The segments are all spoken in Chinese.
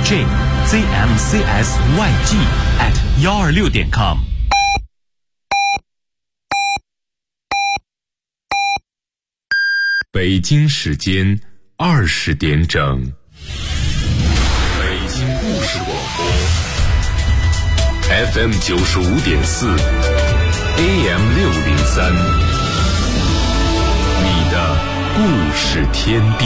djzmcsyg@126.com。北京时间20点整，北京故事广播 FM 95.4 AM 603，你的故事天地。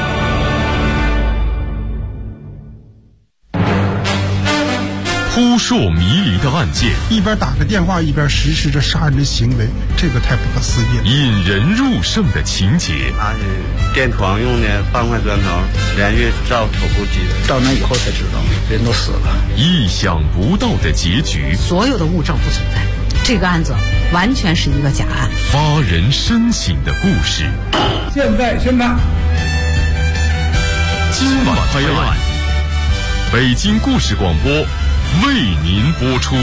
扑朔迷离的案件， 一边打个电话一边实施着杀人的行为，这个太不可思议了。 引人入胜的情节， 他是电床用的半块砖头，连续照头部击的， 到那以后才知道人都死了。 意想不到的结局， 所有的物证不存在，这个案子完全是一个假案。 发人深省的故事， 现在宣判， 今晚拍案，北京故事广播为您播出。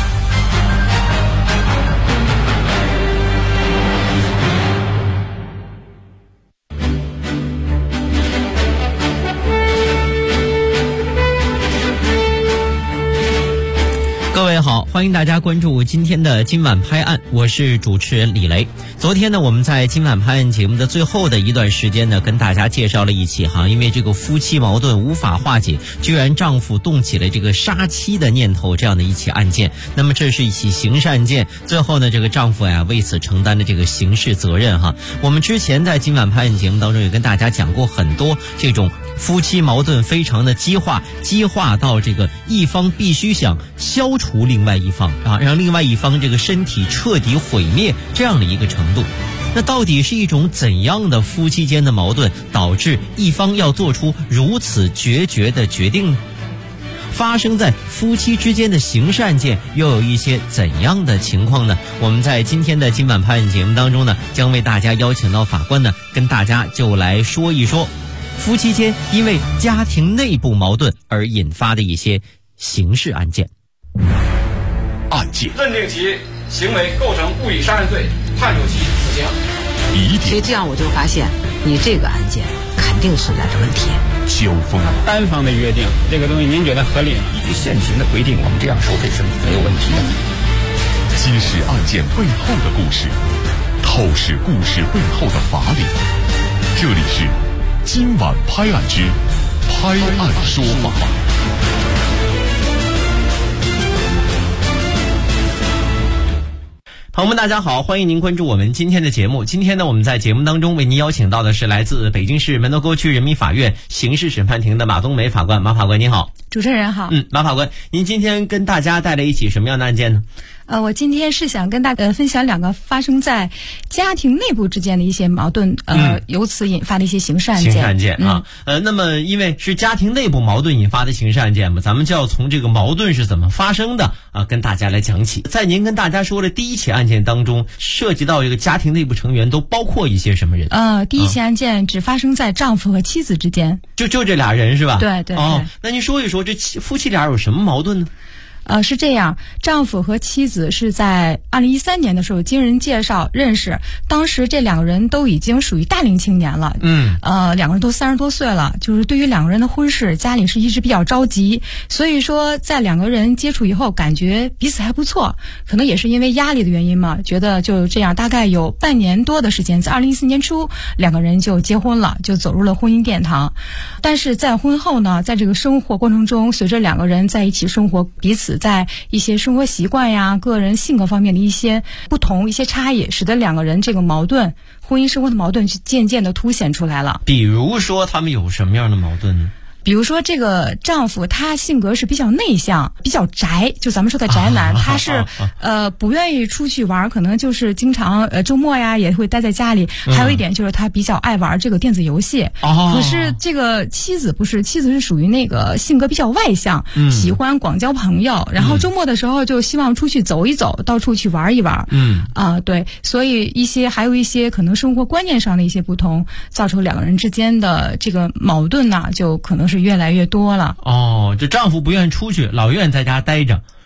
各位好，欢迎大家关注今天的今晚拍案，我是主持人李雷。昨天呢，我们在今晚拍案节目的最后的一段时间呢，跟大家介绍了一起因为这个夫妻矛盾无法化解，居然丈夫动起了这个杀妻的念头，这样的一起案件。那么这是一起刑事案件，最后呢，这个丈夫为此承担了这个刑事责任我们之前在今晚拍案节目当中也跟大家讲过很多这种夫妻矛盾非常的激化到这个一方必须想消除另外一方让另外一方这个身体彻底毁灭这样的一个程度。那到底是一种怎样的夫妻间的矛盾导致一方要做出如此决绝的决定呢？发生在夫妻之间的刑事案件又有一些怎样的情况呢？我们在今天的今晚拍案节目当中呢，将为大家邀请到法官呢，跟大家就来说一说夫妻间因为家庭内部矛盾而引发的一些刑事案件。 认定其行为构成故意杀人罪，判处其死刑。 所以这样我就发现，你这个案件肯定存在着问题。 交锋， 单方的约定，这个东西您觉得合理吗？ 依据现行的规定，我们这样收费是没有问题的。 揭示案件背后的故事，透视故事背后的法理。这里是今晚拍案之拍案说法。 朋友们大家好，欢迎您关注我们今天的节目。今天呢，我们在节目当中为您邀请到的是来自北京市门头沟区人民法院刑事审判庭的马冬梅法官。马法官您好。 主持人好。 马法官，您今天跟大家带来一起什么样的案件呢？ 我今天是想跟大家分享两个发生在家庭内部之间的一些矛盾，由此引发的一些刑事案件。 刑事案件那么因为是家庭内部矛盾引发的刑事案件嘛，咱们就要从这个矛盾是怎么发生的跟大家来讲起。在您跟大家说的第一起案件当中，涉及到这个家庭内部成员都包括一些什么人？ 第一起案件只发生在丈夫和妻子之间， 就这俩人是吧？ 对。 那您说一说这夫妻俩有什么矛盾呢？ 是这样，丈夫和妻子是在2013年的时候经人介绍认识，当时这两个人都已经属于大龄青年了，两个人都30多岁了，就是对于两个人的婚事，家里是一直比较着急，所以说在两个人接触以后，感觉彼此还不错，可能也是因为压力的原因嘛，觉得就这样，大概有半年多的时间，在2014年初，两个人就结婚了，就走入了婚姻殿堂。但是在婚后呢，在这个生活过程中，随着两个人在一起生活，彼此在一些生活习惯呀、个人性格方面的一些不同、一些差异，使得两个人这个矛盾、婚姻生活的矛盾渐渐的凸显出来了。 比如说他们有什么样的矛盾呢？ 比如说这个丈夫他性格是比较内向，比较宅，就咱们说的宅男，他是不愿意出去玩，可能就是经常周末呀也会待在家里。还有一点就是他比较爱玩这个电子游戏。可是这个妻子不是，妻子是属于那个性格比较外向，喜欢广交朋友，然后周末的时候就希望出去走一走，到处去玩一玩。对，所以还有一些可能生活观念上的一些不同，造成两个人之间的这个矛盾呢，就可能是越来越多了。 这丈夫不愿意出去，老愿意在家待着，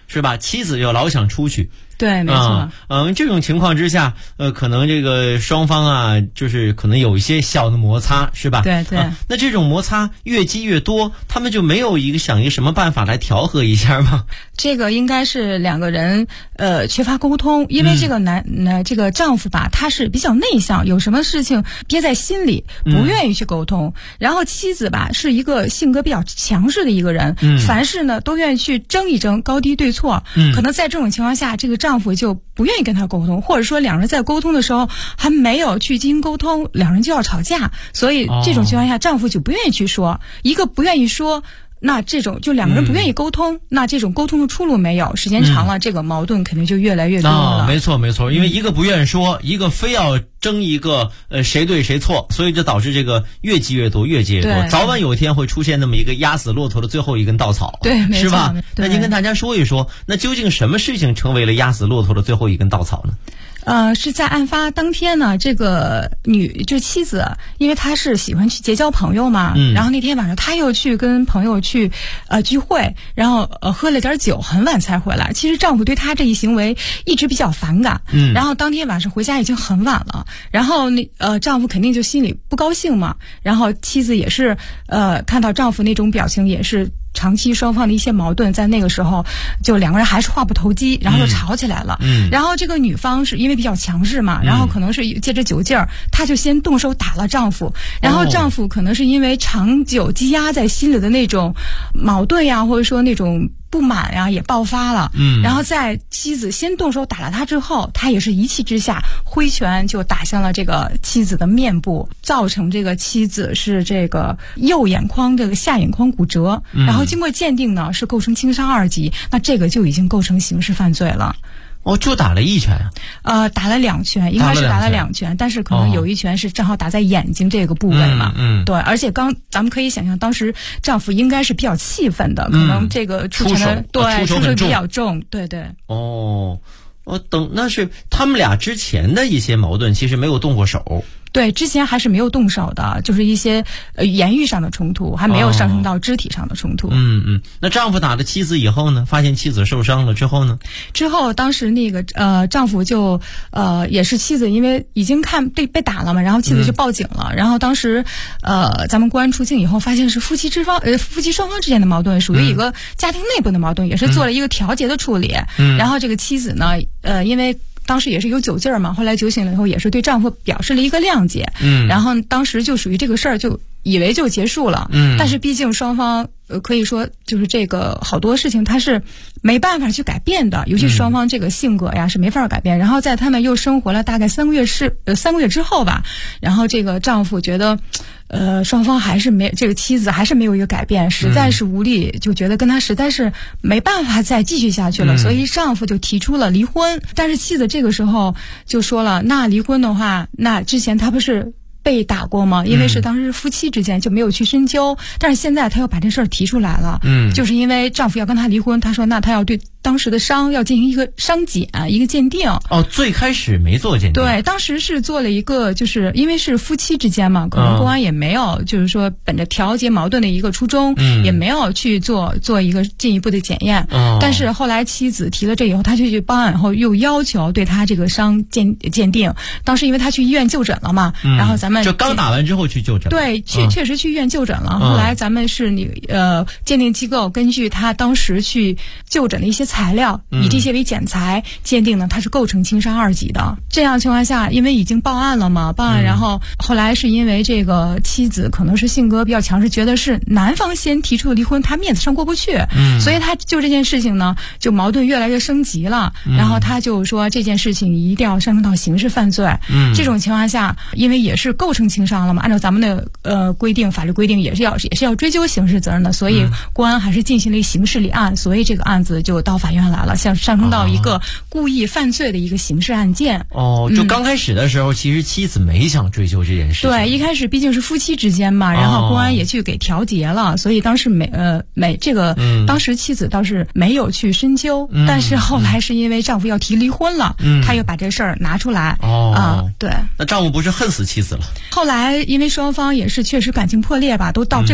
是吧？妻子又老想出去。 对，没错。 这种情况之下，可能这个双方啊，就是可能有一些小的摩擦，是吧？ 对对。 那这种摩擦越积越多，他们就没有想一个什么办法来调和一下吗？ 这个应该是两个人缺乏沟通，因为这个这个丈夫吧，他是比较内向，有什么事情憋在心里，不愿意去沟通。然后妻子吧，是一个性格比较强势的一个人，凡事呢都愿意去争一争，高低对错。可能在这种情况下，这个丈夫就不愿意跟他沟通，或者说两人在沟通的时候还没有去进行沟通，两人就要吵架，所以这种情况下，丈夫就不愿意去说，一个不愿意说。那这种就两个人不愿意沟通，那这种沟通的出路没有，时间长了，这个矛盾肯定就越来越多了。 没错没错，因为一个不愿意说，一个非要争一个谁对谁错，所以就导致这个越积越多，越积越多，早晚有一天会出现那么一个压死骆驼的最后一根稻草， 对， 是吧？那您跟大家说一说，那究竟什么事情成为了压死骆驼的最后一根稻草呢？ 是在案发当天呢，这个就妻子，因为她是喜欢去结交朋友嘛，然后那天晚上她又去跟朋友去聚会，然后喝了点酒，很晚才回来。其实丈夫对她这一行为一直比较反感，然后当天晚上回家已经很晚了，然后丈夫肯定就心里不高兴嘛，然后妻子也是看到丈夫那种表情也是。长期双方的一些矛盾，在那个时候就两个人还是话不投机，然后就吵起来了。然后这个女方是因为比较强势嘛，然后可能是借着酒劲儿，她就先动手打了丈夫，然后丈夫可能是因为长久积压在心里的那种矛盾呀，或者说那种不满呀，也爆发了。然后在妻子先动手打了他之后，他也是一气之下挥拳就打向了这个妻子的面部，造成这个妻子是这个右眼眶这个下眼眶骨折，然后经过鉴定呢是构成轻伤2级，那这个就已经构成刑事犯罪了。 就打了1拳打了2拳，应该是打了2拳，但是可能有1拳是正好打在眼睛这个部位嘛。对，而且咱们可以想象，当时丈夫应该是比较气愤的，可能这个出手比较重，对对。 那是他们俩之前的一些矛盾，其实没有动过手。 对，之前还是没有动手的，就是一些言语上的冲突，还没有上升到肢体上的冲突。 那丈夫打了妻子以后呢？发现妻子受伤了之后呢？ 之后当时那个丈夫就也是妻子，因为已经被打了嘛，然后妻子就报警了。然后当时咱们公安出境以后，发现是夫妻双方之间的矛盾，属于一个家庭内部的矛盾，也是做了一个调解的处理。然后这个妻子呢，因为当时也是有酒劲儿嘛，后来酒醒了以后也是对丈夫表示了一个谅解，然后当时就属于这个事儿就以为就结束了，但是毕竟双方可以说就是这个好多事情他是没办法去改变的，尤其双方这个性格呀是没法改变。然后在他们又生活了大概3个月之后吧，然后这个丈夫觉得双方还是这个妻子还是没有一个改变，实在是无力，就觉得跟他实在是没办法再继续下去了，所以丈夫就提出了离婚。但是妻子这个时候就说了，那离婚的话，那之前他不是被打过吗？因为是当时夫妻之间就没有去深究，但是现在他又把这事儿提出来了，就是因为丈夫要跟他离婚，他说那他要对当时的伤要进行一个伤检，一个鉴定。 最开始没做鉴定。 对，当时是做了一个，就是因为是夫妻之间嘛，可能公安也没有，就是说本着调节矛盾的一个初衷，也没有去做一个进一步的检验。但是后来妻子提了这以后，他就去报案以后又要求对他这个伤鉴定。当时因为他去医院就诊了嘛，然后咱们就刚打完之后去就诊。 对，确实去医院就诊了。后来咱们是鉴定机构根据他当时去就诊的一些材料，以这些为检材鉴定呢，他是构成轻伤2级的。这样情况下，因为已经报案了嘛，然后后来是因为这个妻子可能是性格比较强势，觉得是男方先提出的离婚，他面子上过不去，所以他就这件事情呢，就矛盾越来越升级了。然后他就说这件事情一定要上升到刑事犯罪。这种情况下，因为也是构成轻伤了嘛，按照咱们的规定，法律规定也是要追究刑事责任的，所以公安还是进行了刑事立案，所以这个案子就到法院来了，上升到一个故意犯罪的一个刑事案件。 就刚开始的时候，其实妻子没想追究这件事情。 对，一开始毕竟是夫妻之间嘛，然后公安也去给调解了，所以当时当时妻子倒是没有去深究，但是后来是因为丈夫要提离婚了，他又把这事儿拿出来。对。那丈夫不是恨死妻子了？ 后来因为双方也是确实感情破裂吧，都到这种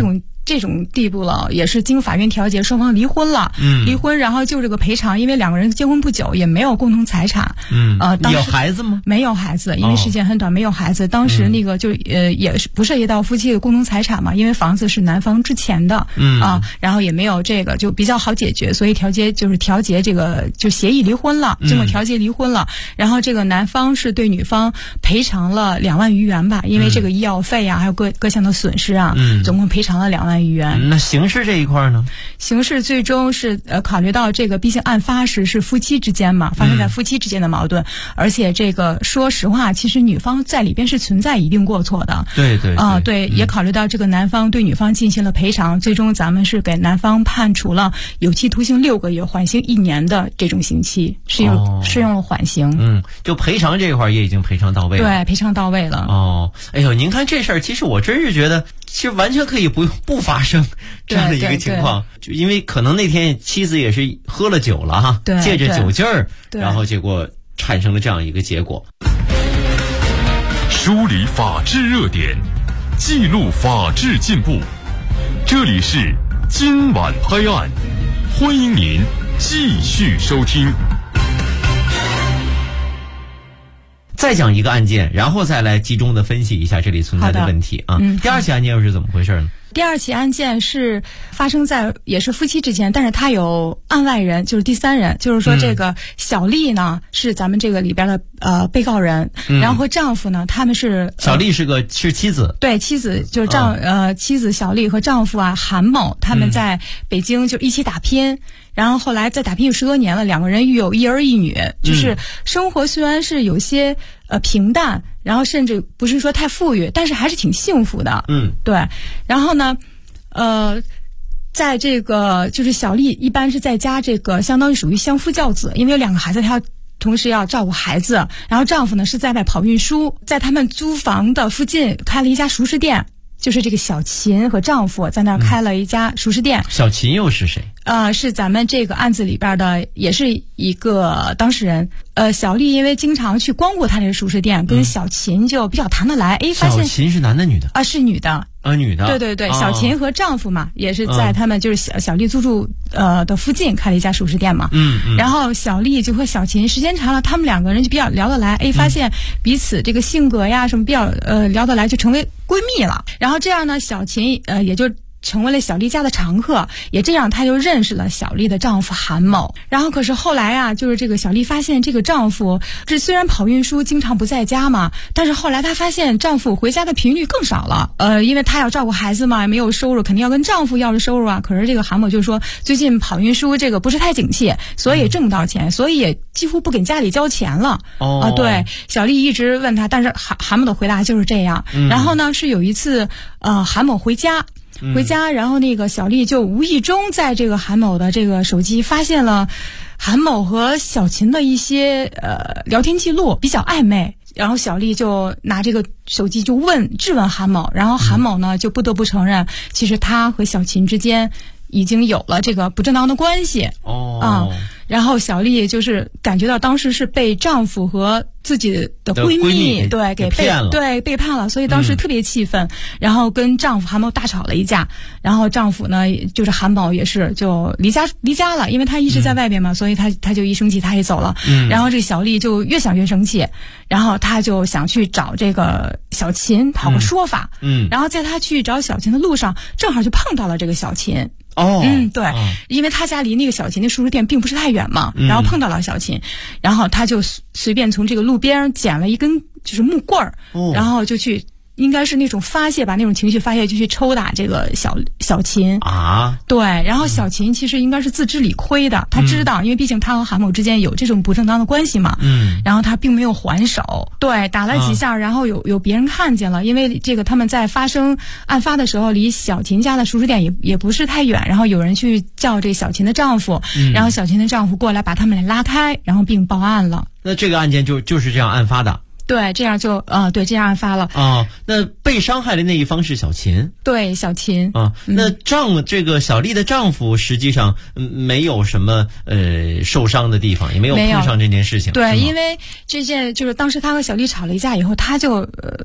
这种地步了，也是经法院调解，双方离婚了。离婚，然后就这个赔偿，因为两个人结婚不久，也没有共同财产。 有孩子吗？ 没有孩子，因为时间很短，没有孩子。当时那个就也是不涉及到夫妻的共同财产嘛，因为房子是男方之前的。然后也没有这个，就比较好解决，所以调解这个就协议离婚了，经过调解离婚了。然后这个男方是对女方赔偿了2万余元吧，因为这个医药费啊，还有各项的损失啊，总共赔偿了2万余元。 那刑事这一块呢？ 刑事最终是考虑到这个，毕竟案发时是夫妻之间嘛，发生在夫妻之间的矛盾，而且这个说实话，其实女方在里边是存在一定过错的。 对， 也考虑到这个男方对女方进行了赔偿，最终咱们是给男方判处了有期徒刑6个月，缓刑1年的这种刑期，适用了缓刑。 就赔偿这块也已经赔偿到位了。 对，赔偿到位了。 哎呦，您看这事儿，其实我真是觉得，其实完全可以不发生这样的一个情况，就因为可能那天妻子也是喝了酒了哈，借着酒劲儿，然后结果产生了这样一个结果。 梳理法治热点，记录法治进步，这里是今晚拍案，欢迎您继续收听。 再讲一个案件，然后再来集中的分析一下这里存在的问题啊。第二起案件又是怎么回事呢？ 第二起案件是发生在也是夫妻之间，但是他有案外人，就是第三人，就是说这个小丽呢是咱们这个里边的被告人，然后和丈夫呢他们是小丽是妻子， 对，妻子就是妻子小丽和丈夫啊韩某，他们在北京就一起打拼。然后后来在打拼有10多年了，两个人育有1儿1女，就是生活虽然是有些平淡，然后甚至不是说太富裕，但是还是挺幸福的。对。然后呢，在这个就是小丽一般是在家这个相当于属于相夫教子，因为有2个孩子，她要同时要照顾孩子，然后丈夫呢是在外跑运输，在他们租房的附近开了一家熟食店。就是这个小秦和丈夫在那儿开了一家熟食店。 小秦又是谁？ 是咱们这个案子里边的，也是一个当事人。小丽因为经常去光顾他这个熟食店，跟小秦就比较谈得来。发现小秦是男的女的？ 是女的。 女的。 对，小秦和丈夫嘛，也是在他们就是小丽租住的附近开了一家熟食店嘛。然后小丽就和小秦时间长了，他们2个人就比较聊得来。发现彼此这个性格呀什么比较聊得来，就成为闺蜜了。然后这样呢，小秦也就成为了小丽家的常客，也这样她就认识了小丽的丈夫韩某。然后可是后来啊，就是这个小丽发现这个丈夫这虽然跑运输经常不在家嘛，但是后来她发现丈夫回家的频率更少了。因为她要照顾孩子嘛，没有收入，肯定要跟丈夫要着收入啊。可是这个韩某就说最近跑运输这个不是太景气，所以也挣不到钱，所以也几乎不给家里交钱了。对，小丽一直问他，但是韩某的回答就是这样。然后呢，是有一次韩某回家，然后那个小丽就无意中在这个韩某的这个手机发现了韩某和小秦的一些聊天记录，比较暧昧。然后小丽就拿这个手机就质问韩某，然后韩某呢就不得不承认，其实他和小秦之间已经有了这个不正当的关系。然后小丽就是感觉到当时是被丈夫和自己的闺蜜给骗了，背叛了，所以当时特别气愤，然后跟丈夫韩某大吵了一架。然后丈夫呢，就是韩某也是就离家了，因为他一直在外边嘛，所以他就一生气他也走了。然后这个小丽就越想越生气，然后他就想去找这个小秦讨个说法。然后在他去找小秦的路上，正好就碰到了这个小秦。对，因为他家离那个小秦的熟食店并不是太远嘛，然后碰到了小秦，然后他就随便从这个路边捡了一根就是木棍儿，然后就去应该是那种发泄吧，那种情绪发泄，就去抽打这个小秦啊。对，然后小秦其实应该是自知理亏的，他知道，因为毕竟他和韩某之间有这种不正当的关系嘛。然后他并没有还手，对，打了几下，然后有别人看见了，因为这个他们在案发的时候离小秦家的熟食店也不是太远，然后有人去叫这小秦的丈夫，然后小秦的丈夫过来把他们俩拉开，然后并报案了。 那这个案件就是这样案发的。 对，这样就这样案发了啊。那被伤害的那一方是小秦， 对，小秦啊。那这个小丽的丈夫实际上没有什么受伤的地方，也没有碰上这件事情。 对，因为这件就是当时他和小丽吵了一架以后，他就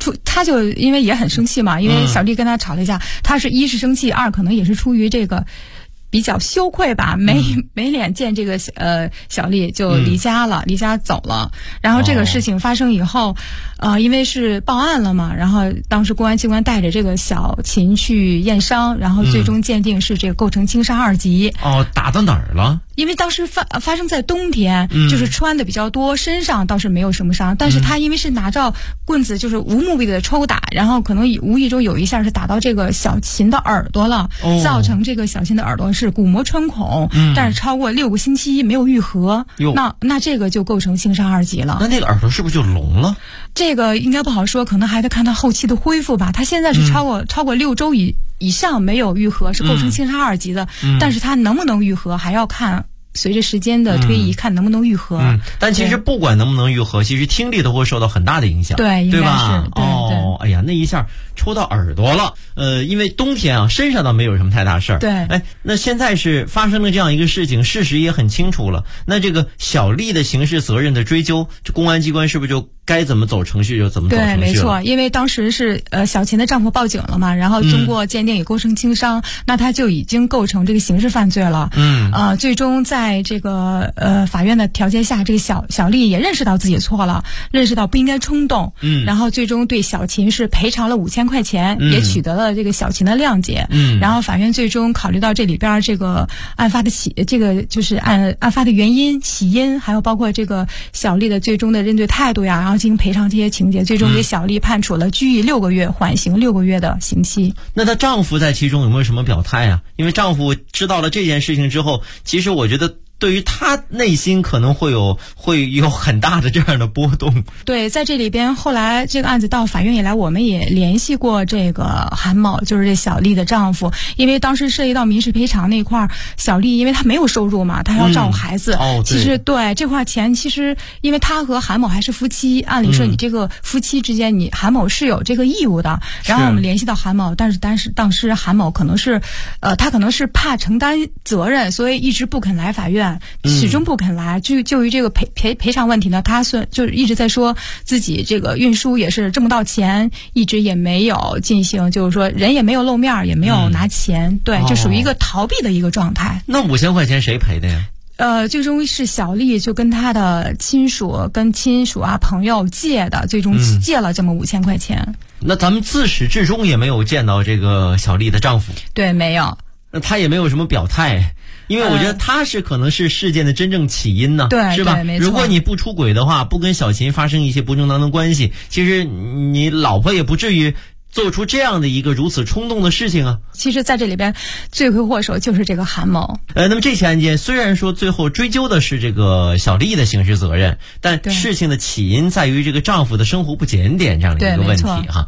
他就因为也很生气嘛，因为小丽跟他吵了一架，他是一是生气，二可能也是出于这个比较羞愧吧，没脸见这个小丽，就离家了，离家走了。然后这个事情发生以后，因为是报案了嘛，然后当时公安机关带着这个小琴去验伤，然后最终鉴定是这个构成轻伤2级。 打到哪儿了？ 因为当时发生在冬天，就是穿的比较多，身上倒是没有什么伤，但是他因为是拿着棍子，就是无目的的抽打，然后可能无意中有一下是打到这个小琴的耳朵了，造成这个小琴的耳朵是骨膜穿孔，但是超过6个星期没有愈合，那这个就构成轻伤2级了。 那个耳朵是不是就聋了？ 这个应该不好说，可能还得看他后期的恢复吧。他现在是超过6周以上没有愈合，是构成轻伤2级的，但是他能不能愈合还要看随着时间的推移，看能不能愈合。 但其实不管能不能愈合，其实听力都会受到很大的影响。 对， 对吧？ 对， 哎呀，那一下抽到耳朵了。因为冬天啊，身上倒没有什么太大事儿。 对。 那现在是发生了这样一个事情，事实也很清楚了。那这个小丽的刑事责任的追究，这公安机关是不是就该怎么走程序就怎么走程序了？ 对，没错。因为当时是小琴的丈夫报警了嘛，然后经过鉴定也构成轻伤，那他就已经构成这个刑事犯罪了。最终在这个法院的条件下，这个小丽也认识到自己错了，认识到不应该冲动。然后最终对小琴是赔偿了5000块钱，也取得了这个小琴的谅解。然后法院最终考虑到这里边这个案发的就是案发的原因、起因，还有包括这个小丽的最终的认罪态度呀，然后进行赔偿这些情节，最终给小丽判处了拘役6个月，缓刑6个月的刑期。 那她丈夫在其中有没有什么表态啊？因为丈夫知道了这件事情之后，其实我觉得对于他内心可能会有很大的这样的波动。 对，在这里边后来这个案子到法院以来，我们也联系过这个韩某，就是这小丽的丈夫，因为当时涉及到民事赔偿那块儿，小丽因为她没有收入嘛，她要照顾孩子。其实对这块钱，其实因为她和韩某还是夫妻，按理说你这个夫妻之间，你韩某是有这个义务的。然后我们联系到韩某，但是当时韩某可能是他可能是怕承担责任，所以一直不肯来法院。始终不肯来，就于这个赔偿问题呢，他就是一直在说自己这个运输也是挣不到钱，一直也没有进行，就是说人也没有露面，也没有拿钱，对，就属于一个逃避的一个状态。 那5000块钱谁赔的呀？ 最终是小丽就跟她的亲属啊朋友借的，最终借了这么5000块钱。 那咱们自始至终也没有见到这个小丽的丈夫。 对，没有。 那他也没有什么表态。因为我觉得他可能是事件的真正起因呢， 对， 是吧？ 没错。 如果你不出轨的话，不跟小琴发生一些不正当的关系，其实你老婆也不至于做出这样的一个如此冲动的事情啊。 其实在这里边罪魁祸首就是这个韩某。 那么这起案件虽然说最后追究的是这个小丽的刑事责任，但事情的起因在于这个丈夫的生活不检点这样的一个问题哈。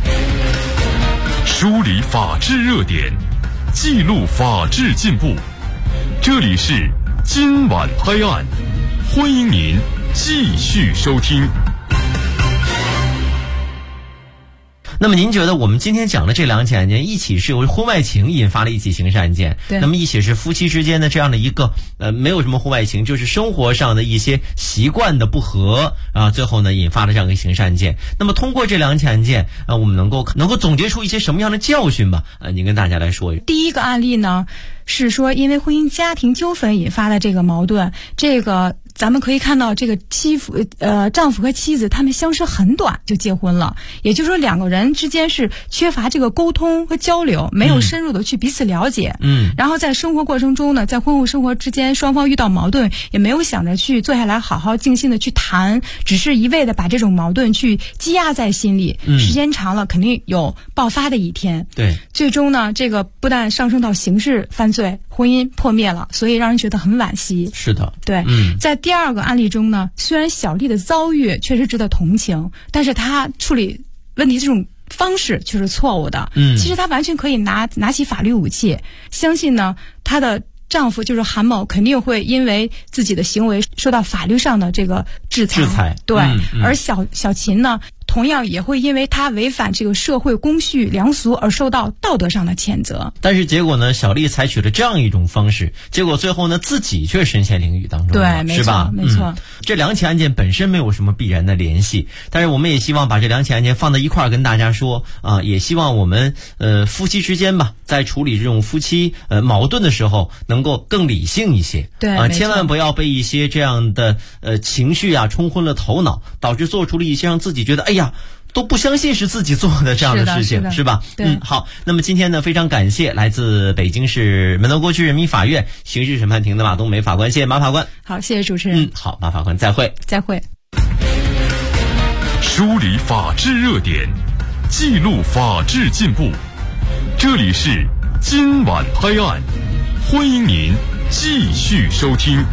梳理法治热点，记录法治进步。这里是今晚拍案，欢迎您继续收听。 那么您觉得我们今天讲的这2起案件，一起是由婚外情引发了一起刑事案件，那么一起是夫妻之间的这样的一个没有什么婚外情，就是生活上的一些习惯的不合啊，最后呢引发了这样一个刑事案件。那么通过这2起案件我们能够总结出一些什么样的教训吧？您跟大家来说。 第一个案例呢是说因为婚姻家庭纠纷引发的这个矛盾，这个咱们可以看到这个丈夫和妻子他们相识很短就结婚了，也就是说2个人之间是缺乏这个沟通和交流，没有深入的去彼此了解。然后在生活过程中呢，在婚后生活之间双方遇到矛盾，也没有想着去坐下来好好静心的去谈，只是一味的把这种矛盾去积压在心里，时间长了肯定有爆发的一天。 对， 最终呢这个不但上升到刑事犯罪，婚姻破灭了，所以让人觉得很惋惜。 是的， 对。在第2个案例中呢，虽然小丽的遭遇确实值得同情，但是她处理问题这种方式却是错误的。其实她完全可以拿起法律武器，相信呢她的丈夫就是韩某肯定会因为自己的行为受到法律上的这个制裁。对。而小琴呢同样也会因为他违反这个社会公序良俗而受到道德上的谴责。 但是结果呢，小丽采取了这样一种方式，结果最后呢，自己却身陷囹圄当中了， 对， 是吧？ 没错。 这两起案件本身没有什么必然的联系，但是我们也希望把这两起案件放在一块儿跟大家说啊，也希望我们夫妻之间吧，在处理这种夫妻矛盾的时候，能够更理性一些。 对啊，千万不要被一些这样的情绪啊冲昏了头脑，导致做出了一些让自己觉得哎呀都不相信是自己做的这样的事情，是吧？ 对。 好，那么今天呢，非常感谢来自北京市门头沟区人民法院刑事审判庭的马冬梅法官，谢谢马法官。 好，谢谢主持人。 好，马法官，再会。 再会。 梳理法治热点，记录法治进步，这里是今晚拍案，欢迎您继续收听。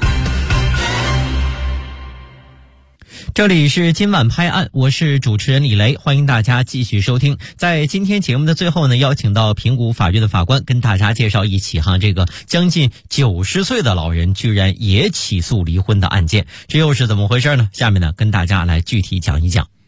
这里是今晚拍案，我是主持人李雷，欢迎大家继续收听。在今天节目的最后呢，邀请到平谷法院的法官跟大家介绍一起这个将近90岁的老人居然也起诉离婚的案件，这又是怎么回事呢？下面呢，跟大家来具体讲一讲。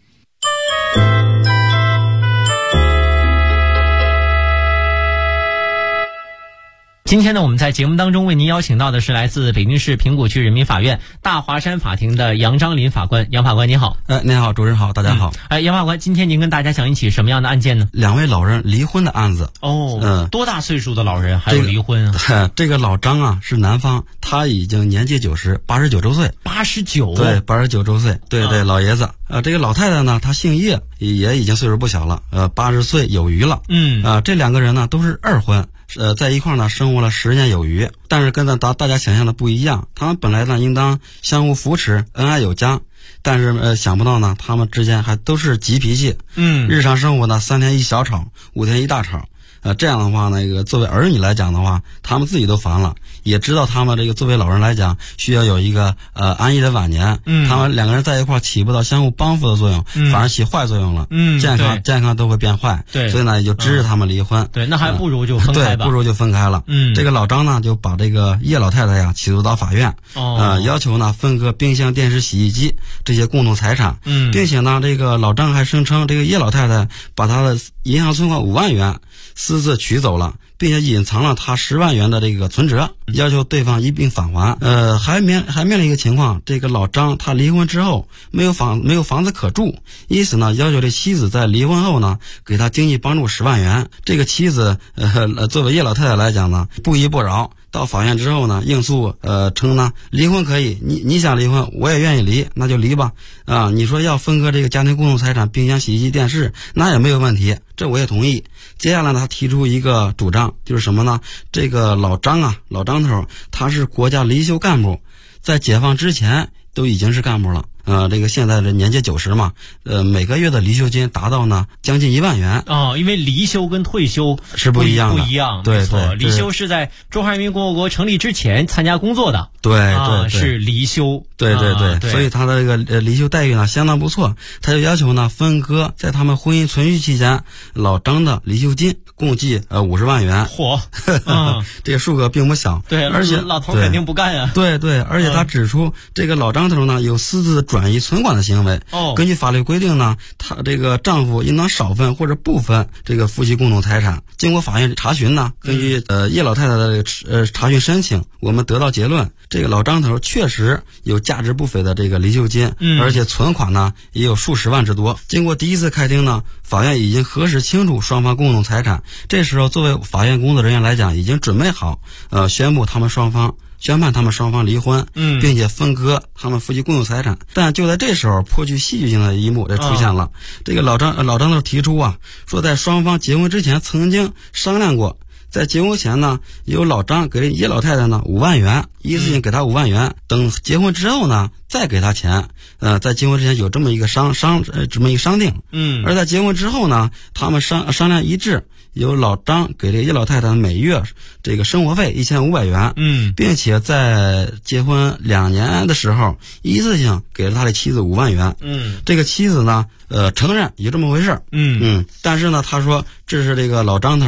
今天呢，我们在节目当中为您邀请到的是来自北京市平谷区人民法院大华山法庭的杨章林法官。杨法官您好。 您好，主持人好，大家好。 杨法官，今天您跟大家讲一起什么样的案件呢？ 两位老人离婚的案子。 多大岁数的老人还有离婚啊？ 这个老张啊是男方，他已经年纪89周岁。 89？ 对，89周岁。对，老爷子。这个老太太呢，她姓叶，也已经岁数不小了，80岁有余了。这两个人呢都是二婚。在一块呢生活了10年有余，但是跟大家想象的不一样，他们本来呢应当相互扶持，恩爱有加，但是想不到呢他们之间还都是急脾气。日常生活呢3天一小吵，5天一大吵。这样的话呢，作为儿女来讲的话，他们自己都烦了，也知道他们这个作为老人来讲，需要有一个安逸的晚年。他们两个人在一块起不到相互帮扶的作用，反而起坏作用了。健康都会变坏。 对， 所以呢也就支持他们离婚。 对，那还不如就分开吧。 对，不如就分开了。这个老张呢就把这个叶老太太呀起诉到法院，要求呢分割冰箱、电视、洗衣机这些共同财产。并且呢这个老张还声称这个叶老太太把他的银行存款5万元私自取走了，并且隐藏了他10万元的这个存折，要求对方一并返还。还面临一个情况，这个老张他离婚之后没有房子可住，因此呢要求这妻子在离婚后呢给他经济帮助10万元。这个妻子作为叶老太太来讲呢不依不饶，到法院之后呢应诉称呢离婚可以，你想离婚我也愿意离，那就离吧。你说要分割这个家庭共同财产，冰箱、洗衣机、电视，那也没有问题，这我也同意。接下来呢他提出一个主张，就是什么呢？这个老张头他是国家离休干部，在解放之前都已经是干部了。这个现在的年届90嘛，每个月的离休金达到呢将近1万元。 因为离休跟退休是不一样的。 对，离休是在中华人民共和国成立之前参加工作的。 对， 是离休。 对，所以他的这个离休待遇呢相当不错。他就要求呢分割在他们婚姻存续期间老张的离休金，共计50万元。 嚯， 这个数额并不小。 对，而且老头肯定不干呀。 对，而且他指出这个老张头呢有私自转移存款的行为。根据法律规定呢，他这个丈夫应当少分或者不分这个夫妻共同财产。经过法院查询呢，根据叶老太太的查询申请，我们得到结论，这个老张头确实有价值不菲的这个离休金，而且存款呢也有数十万之多。经过第一次开庭呢，法院已经核实清楚双方共同财产，这时候作为法院工作人员来讲，已经准备好宣判他们双方离婚，并且分割他们夫妻共有财产。但就在这时候，颇具戏剧性的一幕出现了。这个老张头提出说在双方结婚之前曾经商量过，在结婚前呢，由老张给叶老太太呢5万元，一次性给她5万元，等结婚之后呢再给她钱。在结婚之前有这么一个商定。而在结婚之后呢，他们商量一致，由老张给这个叶老太太每月这个生活费1500元，并且在结婚2年的时候一次性给了他的妻子5万元。这个妻子呢承认有这么回事。但是呢他说这是这个老张头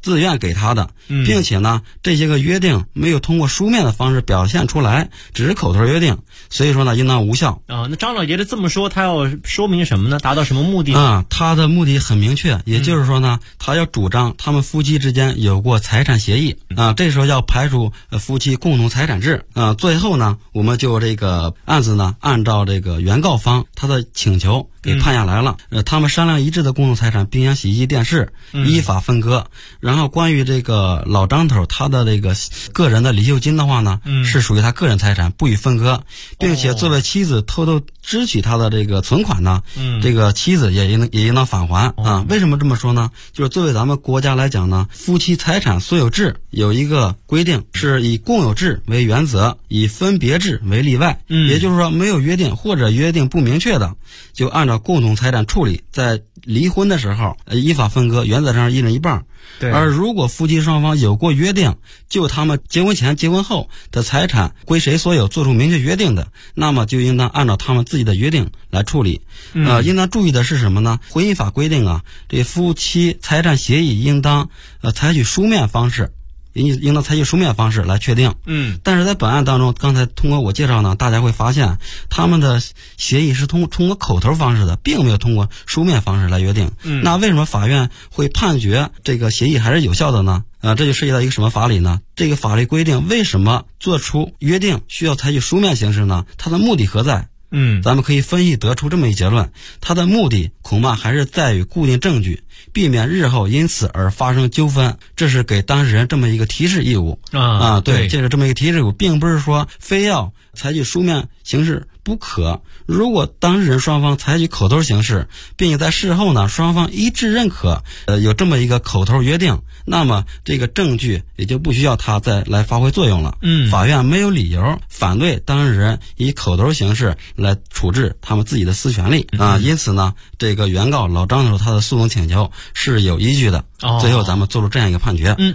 自愿给他的，并且呢，这些个约定没有通过书面的方式表现出来，只是口头约定，所以说呢，应当无效。 那张老爷子这么说，他要说明什么呢？达到什么目的？ 他的目的很明确，也就是说呢，他要主张他们夫妻之间有过财产协议这时候要排除夫妻共同财产制最后呢，我们就这个案子呢，按照这个原告方他的请求给判下来了。他们商量一致的共同财产，冰箱、洗衣机、电视依法分割。然后关于这个老张头他的这个个人的离休金的话呢，是属于他个人财产，不予分割，并且作为妻子偷偷支取他的这个存款呢，这个妻子也应当返还为什么这么说呢？就是作为咱们国家来讲呢，夫妻财产所有制有一个规定，是以共有制为原则，以分别制为例外。也就是说，没有约定或者约定不明确的，就按照共同财产处理，在离婚的时候依法分割，原则上一人一半。而如果夫妻双方有过约定，就他们结婚前结婚后的财产归谁所有做出明确约定的，那么就应当按照他们自己的约定来处理。应当注意的是什么呢？婚姻法规定这夫妻财产协议应当采取书面方式，应当采取书面方式来确定。但是在本案当中，刚才通过我介绍呢，大家会发现他们的协议是通过口头方式的，并没有通过书面方式来约定。那为什么法院会判决这个协议还是有效的呢？这就涉及到一个什么法理呢？这个法律规定为什么做出约定需要采取书面形式呢？它的目的何在？咱们可以分析得出这么一结论，它的目的恐怕还是在于固定证据，避免日后因此而发生纠纷，这是给当事人这么一个提示义务对，这是这么一个提示义务，并不是说非要采取书面形式不可。如果当事人双方采取口头形式，并且在事后呢，双方一致认可有这么一个口头约定，那么这个证据也就不需要他再来发挥作用了。法院没有理由反对当事人以口头形式来处置他们自己的私权利因此呢，这个原告老张头他的诉讼请求是有依据的。最后咱们做出这样一个判决。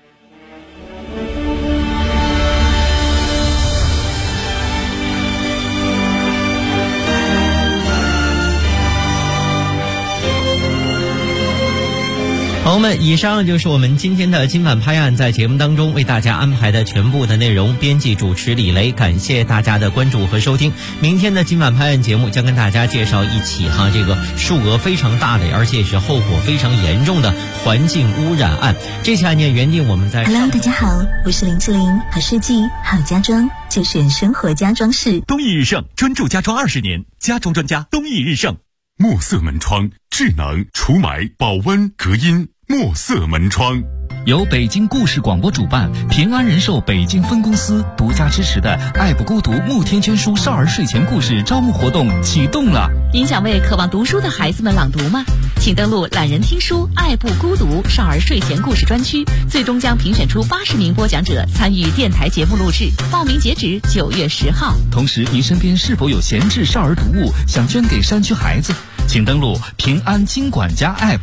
朋友们，以上就是我们今天的今晚拍案在节目当中为大家安排的全部的内容。编辑主持李雷，感谢大家的关注和收听。明天的今晚拍案节目将跟大家介绍一起这个数额非常大的，而且也是后果非常严重的环境污染案。这起案件原定我们在 Hello， 大家好，我是林志玲，好设计好家装就选生活家装饰。 东益日盛专注家装20年，家装专家东益日盛。墨色门窗，智能除霾、保温、隔音。墨色门窗由北京故事广播主办，平安人寿北京分公司独家支持的爱不孤独慕天捐书少儿睡前故事招募活动启动了。 您想为渴望读书的孩子们朗读吗？请登录懒人听书爱不孤独少儿睡前故事专区，最终将评选出80名播讲者参与电台节目录制，报名截止9月10号。 同时，您身边是否有闲置少儿读物想捐给山区孩子？请登录平安金管家 App。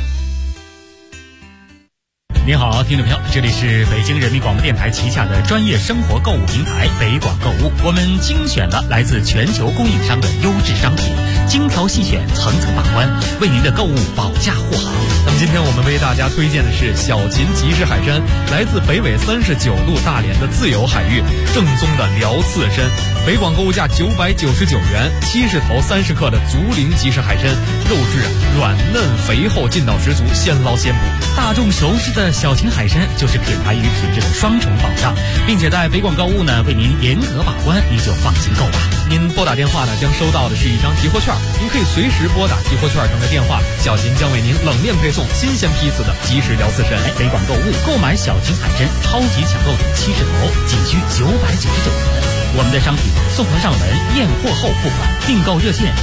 您好，听众朋友，这里是北京人民广播电台旗下的专业生活购物平台北广购物。我们精选了来自全球供应商的优质商品，精挑细选，层层把关，为您的购物保驾护航。 那么今天我们为大家推荐的是小秦集市海参，来自北纬39度大连的自由海域，正宗的辽刺参。北广购物价999元，70头30克的竹林集市海参，肉质软嫩肥厚，劲道十足，现捞现捕。 大众熟知的小秦海参就是品牌与品质的双重保障，并且在北广购物呢为您严格把关，您就放心购吧。 您拨打电话呢将收到的是一张提货券，您可以随时拨打提货券上的电话，小秦将为您冷链配送新鲜批次的即食辽刺参。 北广购物购买小秦海参超级抢购点70头，仅需999元。我们的商品送货上门，验货后付款，订购热线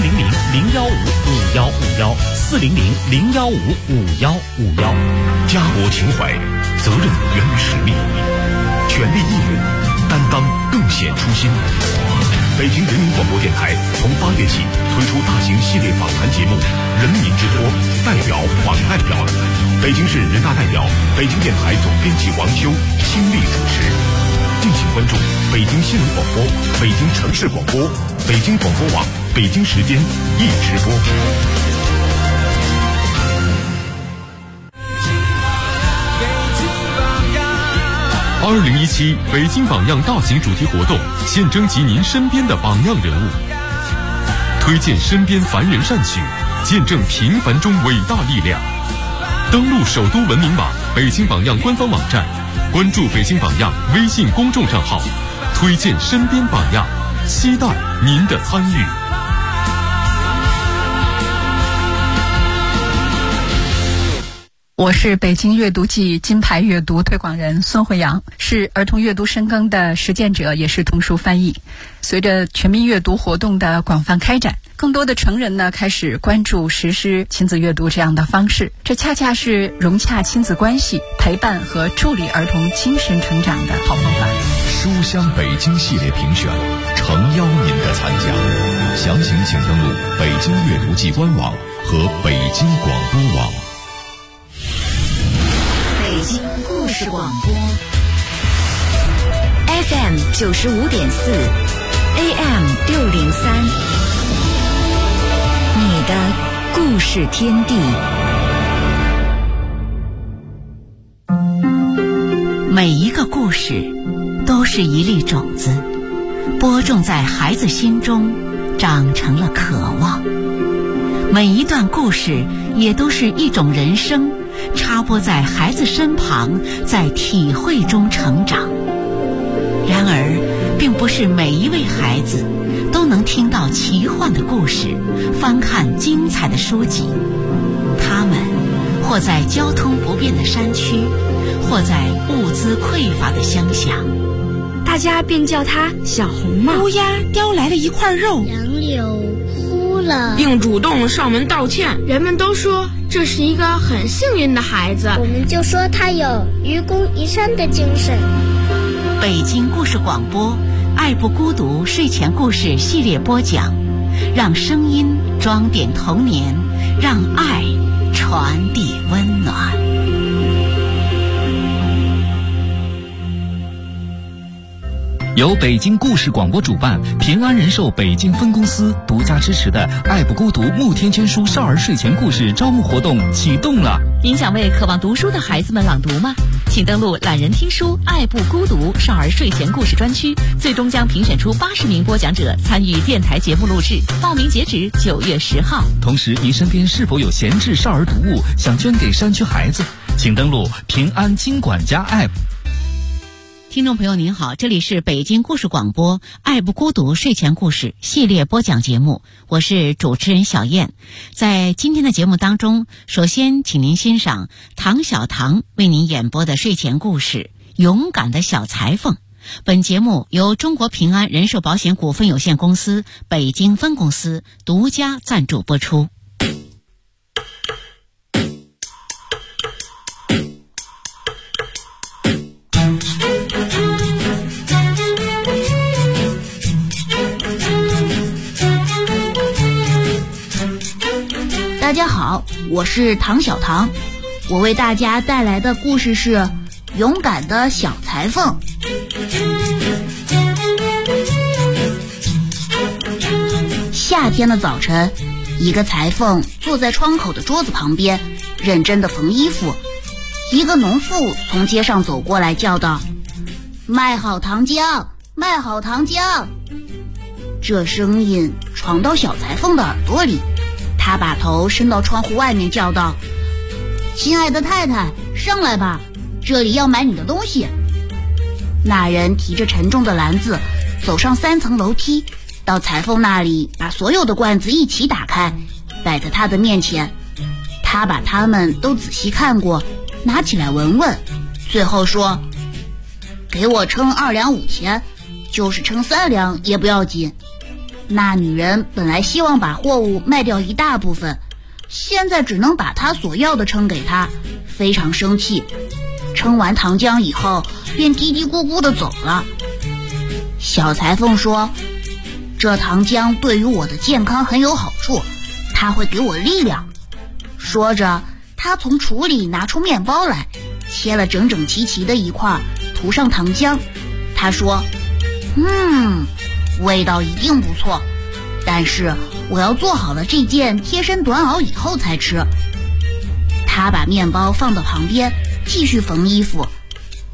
400-015-5151，400-015-5151。 家国情怀，责任源于使命，权力义务，担当更显初心。北京人民广播电台从8月起推出大型系列访谈节目《人民之托》，代表访代表。北京市人大代表、北京电台总编辑王修倾力主持。敬请关注北京新闻广播、北京城市广播、北京广播网、北京时间一直播。 2017北京榜样大型主题活动现征集您身边的榜样人物，推荐身边凡人善举，见证平凡中伟大力量。登录首都文明网、北京榜样官方网站，关注北京榜样微信公众账号，推荐身边榜样，期待您的参与。 我是北京阅读季金牌阅读推广人孙慧阳，是儿童阅读深耕的实践者，也是童书翻译。随着全民阅读活动的广泛开展，更多的成人呢开始关注实施亲子阅读这样的方式，这恰恰是融洽亲子关系、陪伴和助力儿童精神成长的好方法。 书香北京系列评选，诚邀您的参加。详情请登录北京阅读季官网和北京广播网。 北京故事广播 FM 95.4 AM 603，你的故事天地。每一个故事都是一粒种子，播种在孩子心中，长成了渴望。每一段故事也都是一种人生，插播在孩子身旁，在体会中成长。然而，并不是每一位孩子都能听到奇幻的故事，翻看精彩的书籍。他们或在交通不便的山区，或在物资匮乏的乡下， 大家便叫他小红帽。 乌鸦叼来了一块肉， 杨柳哭了， 并主动上门道歉。人们都说这是一个很幸运的孩子， 我们就说他有愚公移山的精神。 北京故事广播爱不孤独睡前故事系列播讲，让声音装点童年，让爱传递温暖。 由北京故事广播主办，平安人寿北京分公司独家支持的爱不孤独慕天娟书少儿睡前故事招募活动启动了。 您想为渴望读书的孩子们朗读吗？请登录懒人听书爱不孤独少儿睡前故事专区，最终将评选出80名播讲者参与电台节目录制，报名截止9月10号。 同时，您身边是否有闲置少儿读物想捐给山区孩子？请登录平安金管家 App。 听众朋友您好，这里是北京故事广播爱不孤独睡前故事系列播讲节目，我是主持人小燕。在今天的节目当中，首先请您欣赏唐小唐为您演播的睡前故事《勇敢的小裁缝》。本节目由中国平安人寿保险股份有限公司北京分公司独家赞助播出。 大家好，我是唐小唐，我为大家带来的故事是《勇敢的小裁缝》。夏天的早晨，一个裁缝坐在窗口的桌子旁边，认真地缝衣服。一个农妇从街上走过来，叫道：“卖好糖浆，卖好糖浆！”这声音闯到小裁缝的耳朵里。他把头伸到窗户外面，叫道：“亲爱的太太，上来吧，这里要买你的东西。”那人提着沉重的篮子，走上3层楼梯，到裁缝那里，把所有的罐子一起打开，摆在他的面前。他把它们都仔细看过，拿起来闻闻，最后说：“给我称2两5钱，就是称3两也不要紧。”那女人本来希望把货物卖掉一大部分，现在只能把她所要的称给他，非常生气。称完糖浆以后，便嘀嘀咕咕地走了。小裁缝说：“这糖浆对于我的健康很有好处，它会给我力量。”说着，他从橱里拿出面包来，切了整整齐齐的一块，涂上糖浆。他说：“味道一定不错，但是我要做好了这件贴身短袄以后才吃。”他把面包放到旁边，继续缝衣服。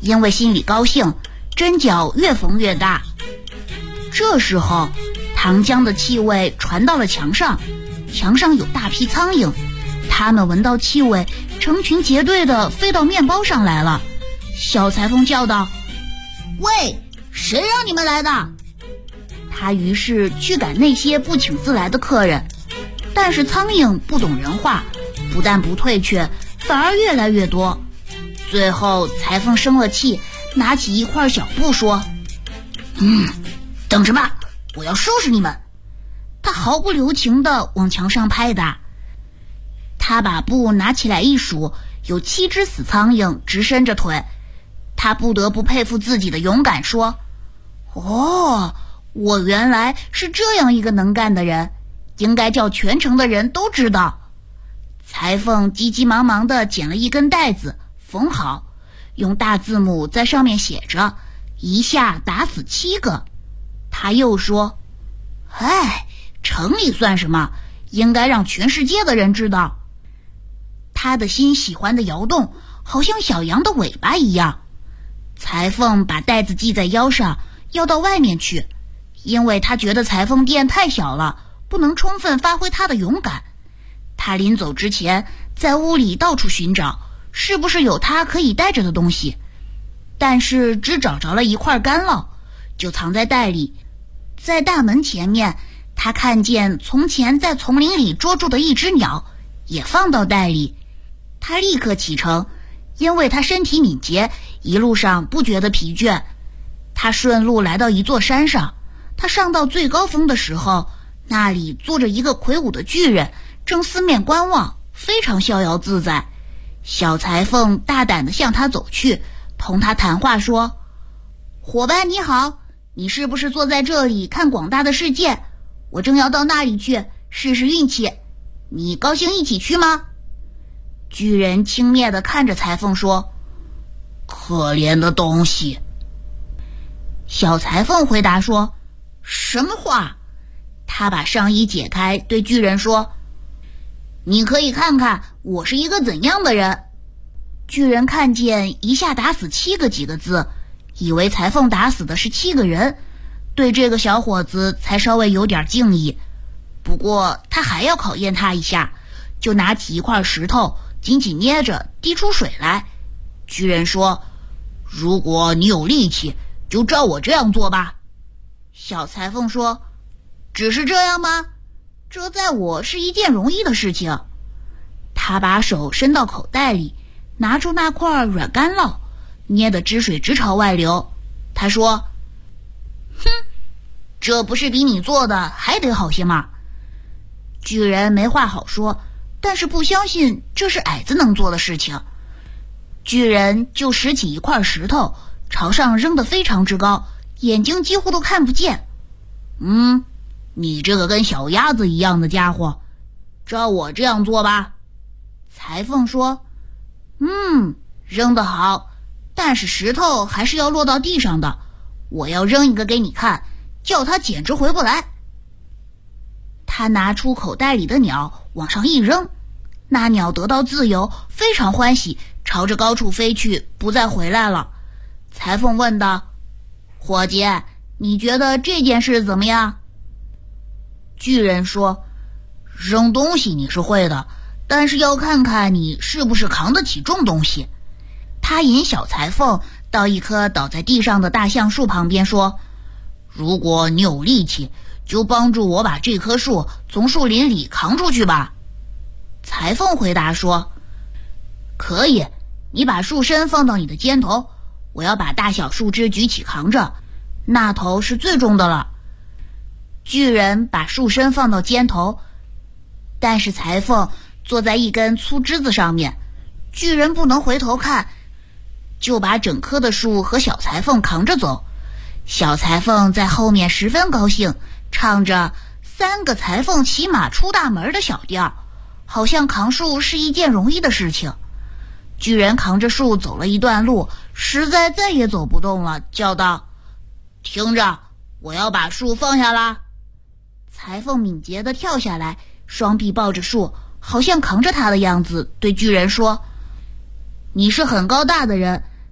因为心里高兴，针脚越缝越大。这时候，糖浆的气味传到了墙上，墙上有大批苍蝇，它们闻到气味，成群结队地飞到面包上来了。小裁缝叫道：“喂，谁让你们来的？”他于是驱赶那些不请自来的客人，但是苍蝇不懂人话，不但不退却，反而越来越多。最后裁缝生了气，拿起一块小布说：“等着吧，我要收拾你们。”他毫不留情地往墙上拍打。他把布拿起来一数，有7只死苍蝇直伸着腿。他不得不佩服自己的勇敢，说：“哦，我原来是这样一个能干的人，应该叫全城的人都知道。”裁缝急急忙忙地捡了一根带子，缝好，用大字母在上面写着：“1下打死7个。”他又说：“哎，城里算什么？应该让全世界的人知道。”他的心喜欢地摇动，好像小羊的尾巴一样。裁缝把带子系在腰上，要到外面去，因为他觉得裁缝店太小了，不能充分发挥他的勇敢。他临走之前，在屋里到处寻找，是不是有他可以带着的东西，但是只找着了一块干酪，就藏在袋里。在大门前面，他看见从前在丛林里捉住的一只鸟，也放到袋里。他立刻启程，因为他身体敏捷，一路上不觉得疲倦。他顺路来到一座山上，他上到最高峰的时候，那里坐着一个魁梧的巨人，正四面观望，非常逍遥自在。小裁缝大胆地向他走去，同他谈话说：“伙伴你好，你是不是坐在这里看广大的世界？我正要到那里去试试运气，你高兴一起去吗？”巨人轻蔑地看着裁缝说：“可怜的东西。”小裁缝回答说：“什么话？”他把上衣解开，对巨人说：“你可以看看我是一个怎样的人。”巨人看见1下打死7个几个字，以为裁缝打死的是7个人，对这个小伙子才稍微有点敬意。不过他还要考验他一下，就拿起一块石头紧紧捏着，滴出水来。巨人说：“如果你有力气，就照我这样做吧。”小裁缝说：“只是这样吗？这在我是一件容易的事情。”他把手伸到口袋里，拿出那块软干酪，捏得汁水直朝外流。他说：“哼，这不是比你做的还得好些吗？”巨人没话好说，但是不相信这是矮子能做的事情。巨人就拾起一块石头，朝上扔得非常之高，眼睛几乎都看不见。你这个跟小鸭子一样的家伙，照我这样做吧。裁缝说：“扔得好，但是石头还是要落到地上的。我要扔一个给你看，叫它简直回不来。”他拿出口袋里的鸟往上一扔，那鸟得到自由，非常欢喜，朝着高处飞去，不再回来了。裁缝问道：“伙计，你觉得这件事怎么样？”巨人说：“扔东西你是会的，但是要看看你是不是扛得起重东西。”他引小裁缝到一棵倒在地上的大橡树旁边说：“如果你有力气，就帮助我把这棵树从树林里扛出去吧。”裁缝回答说：“可以，你把树身放到你的肩头，我要把大小树枝举起扛着，那头是最重的了。”巨人把树身放到肩头，但是裁缝坐在一根粗枝子上面，巨人不能回头看，就把整棵的树和小裁缝扛着走。小裁缝在后面十分高兴，唱着3个裁缝骑马出大门的小调，好像扛树是一件容易的事情。巨人扛着树走了一段路，实在再也走不动了，叫道：“听着，我要把树放下啦！”裁缝敏捷地跳下来，双臂抱着树，好像扛着它的样子，对巨人说：“你是很高大的人，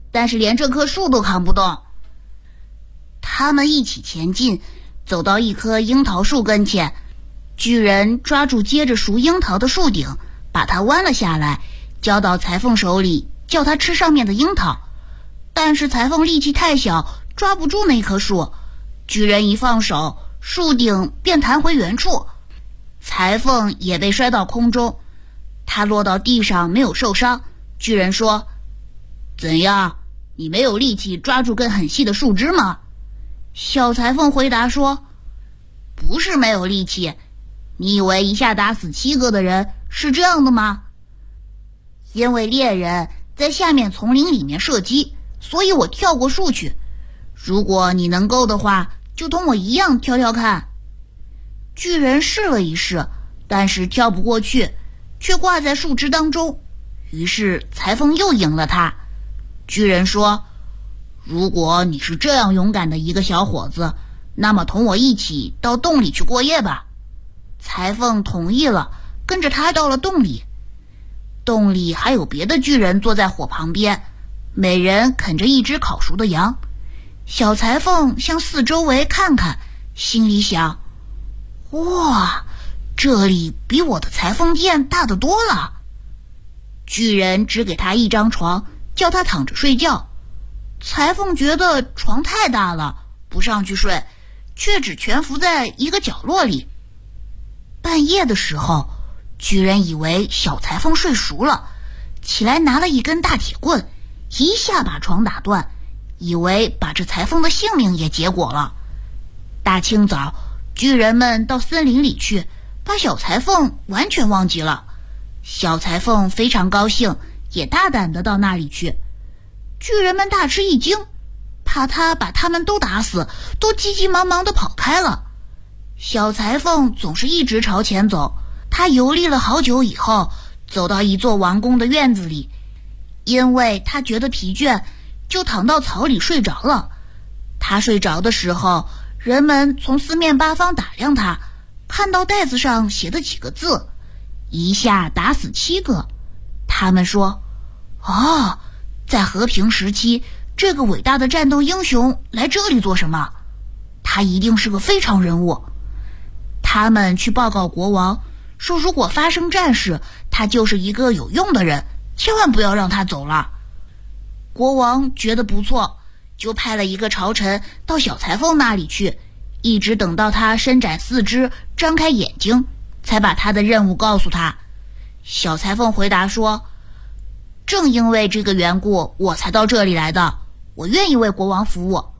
但是连这棵树都扛不动。他们一起前进，走到一棵樱桃树跟前，巨人抓住接着熟樱桃的树顶，把它弯了下来，交到裁缝手里，叫他吃上面的樱桃。但是裁缝力气太小，抓不住那棵树，巨人一放手，树顶便弹回原处，裁缝也被摔到空中。他落到地上没有受伤。巨人说：怎样，你没有力气抓住根很细的树枝吗？小裁缝回答说：不是没有力气，你以为一下打死7个的人是这样的吗？因为猎人在下面丛林里面射击，所以我跳过树去。如果你能够的话，就同我一样跳跳看。巨人试了一试，但是跳不过去，却挂在树枝当中。于是裁缝又赢了他。巨人说：如果你是这样勇敢的一个小伙子，那么同我一起到洞里去过夜吧。裁缝同意了，跟着他到了洞里。洞里还有别的巨人坐在火旁边，每人啃着一只烤熟的羊。小裁缝向四周围看看，心里想：哇，这里比我的裁缝店大得多了。巨人只给他一张床，叫他躺着睡觉。裁缝觉得床太大了，不上去睡，却只蜷伏在一个角落里。半夜的时候，巨人以为小裁缝睡熟了，起来拿了一根大铁棍，一下把床打断，以为把这裁缝的性命也结果了。大清早，巨人们到森林里去，把小裁缝完全忘记了。小裁缝非常高兴，也大胆地到那里去。巨人们大吃一惊，怕他把他们都打死，都急急忙忙地跑开了。小裁缝总是一直朝前走，他游历了好久以后，走到一座王宫的院子里。因为他觉得疲倦，就躺到草里睡着了。他睡着的时候，人们从四面八方打量他，看到袋子上写的几个字：一下打死7个。他们说：在和平时期，这个伟大的战斗英雄来这里做什么？他一定是个非常人物。他们去报告国王，说如果发生战事，他就是一个有用的人，千万不要让他走了。国王觉得不错，就派了一个朝臣到小裁缝那里去，一直等到他伸展四肢，张开眼睛，才把他的任务告诉他。小裁缝回答说：正因为这个缘故，我才到这里来的，我愿意为国王服务。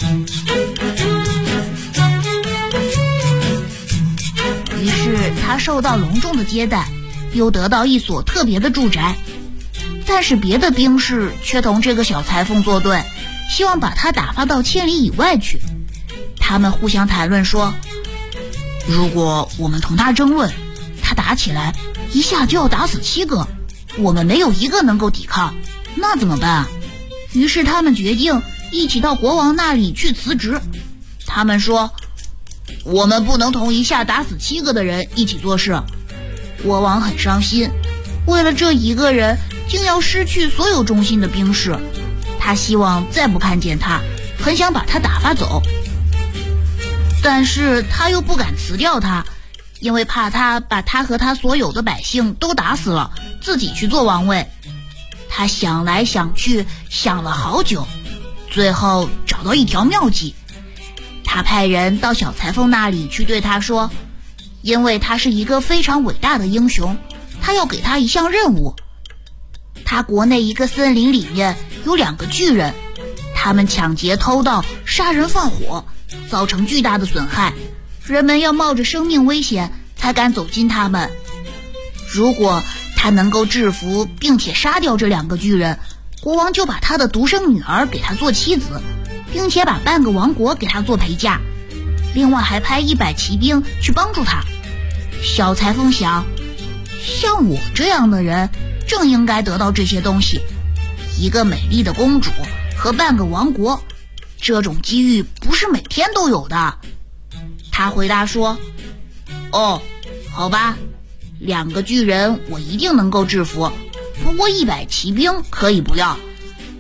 于是他受到隆重的接待，又得到一所特别的住宅。但是别的兵士却同这个小裁缝作对，希望把他打发到1000里以外去。他们互相谈论说：如果我们同他争论，他打起来一下就要打死7个，我们没有一个能够抵抗，那怎么办啊？于是他们决定一起到国王那里去辞职。他们说：我们不能同一下打死7个的人一起做事。国王很伤心，为了这一个人竟要失去所有忠心的兵士，他希望再不看见他，很想把他打发走。但是他又不敢辞掉他，因为怕他把他和他所有的百姓都打死了，自己去做王位。他想来想去，想了好久，最后找到一条妙计。他派人到小裁缝那里去对他说，因为他是一个非常伟大的英雄，他要给他一项任务。他国内一个森林里面有2个巨人，他们抢劫偷盗，杀人放火，造成巨大的损害，人们要冒着生命危险才敢走近他们。如果他能够制服并且杀掉这2个巨人，国王就把他的独生女儿给他做妻子，并且把半个王国给他做陪嫁，另外还派100骑兵去帮助他。小裁缝想，像我这样的人正应该得到这些东西，一个美丽的公主和半个王国，这种机遇不是每天都有的。他回答说：好吧，2个巨人我一定能够制服，不过100骑兵可以不要，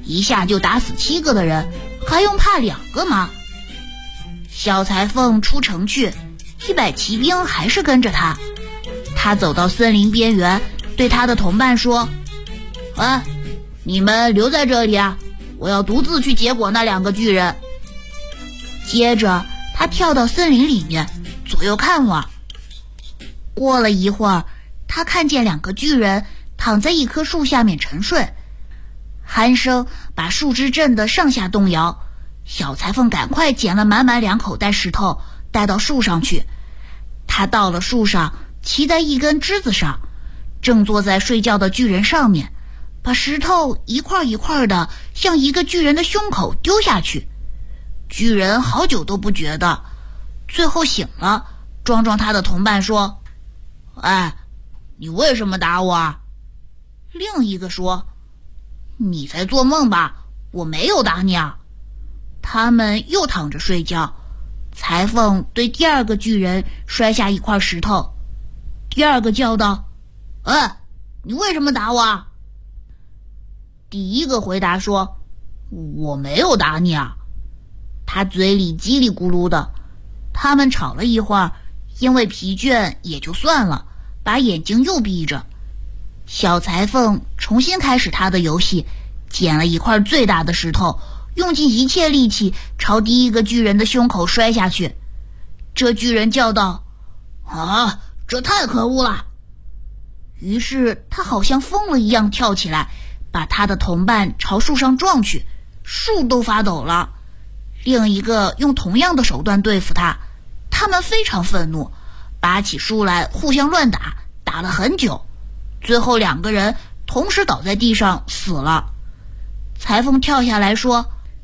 一下就打死7个的人，还用怕2个吗？小裁缝出城去，100骑兵还是跟着他。他走到森林边缘，对他的同伴说：你们留在这里啊，我要独自去结果那2个巨人。接着他跳到森林里面，左右看望。过了一会儿，他看见2个巨人躺在一棵树下面沉睡，鼾声把树枝震得上下动摇。小裁缝赶快捡了满满2口袋石头，带到树上去。他到了树上，骑在一根枝子上，正坐在睡觉的巨人上面，把石头一块一块的向一个巨人的胸口丢下去。巨人好久都不觉得，最后醒了，壮壮他的同伴说：你为什么打我啊？另一个说：你在做梦吧，我没有打你啊。他们又躺着睡觉。裁缝对第2个巨人摔下一块石头。第2个叫道：你为什么打我啊？第1个回答说：我没有打你啊。他嘴里叽里咕噜的。他们吵了一会儿，因为疲倦也就算了，把眼睛又闭着。小裁缝重新开始他的游戏，捡了一块最大的石头，用尽一切力气朝第1个巨人的胸口摔下去。这巨人叫道：这太可恶了。于是他好像疯了一样跳起来，把他的同伴朝树上撞去，树都发抖了。另一个用同样的手段对付他，他们非常愤怒，拔起书来互相乱打，打了很久。最后2个人同时倒在地上死了。裁缝跳下来说：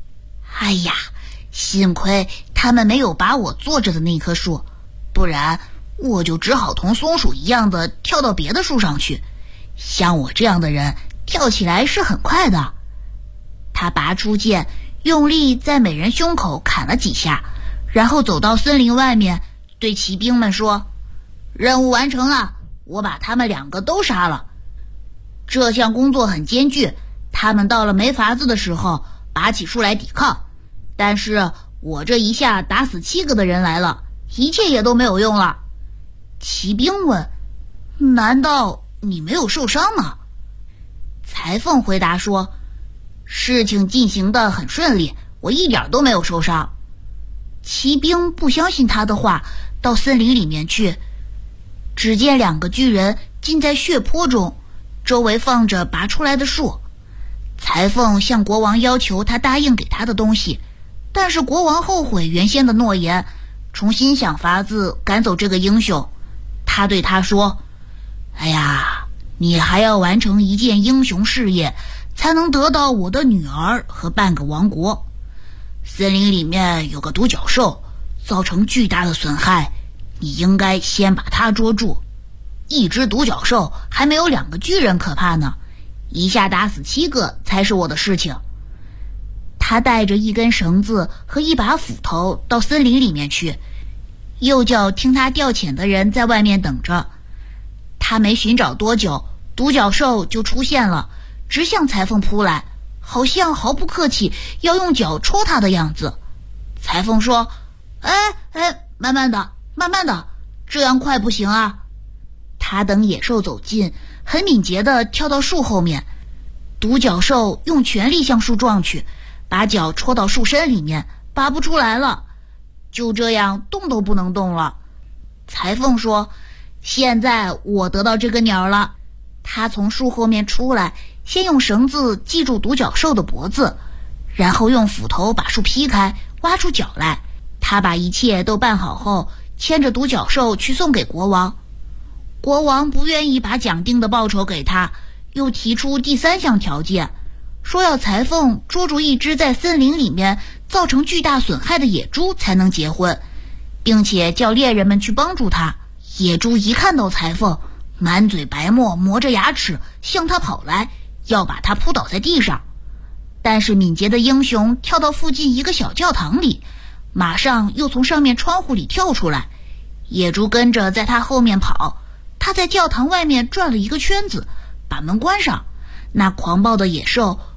幸亏他们没有拔我坐着的那棵树，不然我就只好同松鼠一样的跳到别的树上去。像我这样的人跳起来是很快的。他拔出剑，用力在每人胸口砍了几下，然后走到森林外面，对骑兵们说：任务完成了，我把他们2个都杀了。这项工作很艰巨，他们到了没法子的时候拔起树来抵抗，但是我这一下打死7个的人来了，一切也都没有用了。骑兵问：难道你没有受伤吗？裁缝回答说：事情进行得很顺利，我一点都没有受伤。骑兵不相信他的话，到森林里面去。只见2个巨人浸在血泊中，周围放着拔出来的树。裁缝向国王要求他答应给他的东西，但是国王后悔原先的诺言，重新想法子赶走这个英雄。他对他说：你还要完成一件英雄事业，才能得到我的女儿和半个王国。森林里面有个独角兽，造成巨大的损害，你应该先把它捉住。一只独角兽还没有2个巨人可怕呢，一下打死7个才是我的事情。他带着一根绳子和一把斧头到森林里面去，又叫听他调遣的人在外面等着。他没寻找多久，独角兽就出现了，直向裁缝扑来，好像毫不客气要用脚戳他的样子。裁缝说：慢慢的，慢慢的，这样快不行啊。他等野兽走近，很敏捷地跳到树后面。独角兽用全力向树撞去，把脚戳到树身里面，拔不出来了，就这样动都不能动了。裁缝说：现在我得到这个鸟了。他从树后面出来，先用绳子系住独角兽的脖子，然后用斧头把树劈开，挖出脚来。他把一切都办好后，牵着独角兽去送给国王。国王不愿意把奖定的报酬给他，又提出第3项条件，说要裁缝捉住一只在森林里面造成巨大损害的野猪才能结婚，并且叫猎人们去帮助他。野猪一看到裁缝，满嘴白沫，磨着牙齿向他跑来，要把他扑倒在地上。但是敏捷的英雄跳到附近一个小教堂里，马上又从上面窗户里跳出来，野猪跟着在他后面跑。他在教堂外面转了一个圈子，把门关上。那狂暴的野兽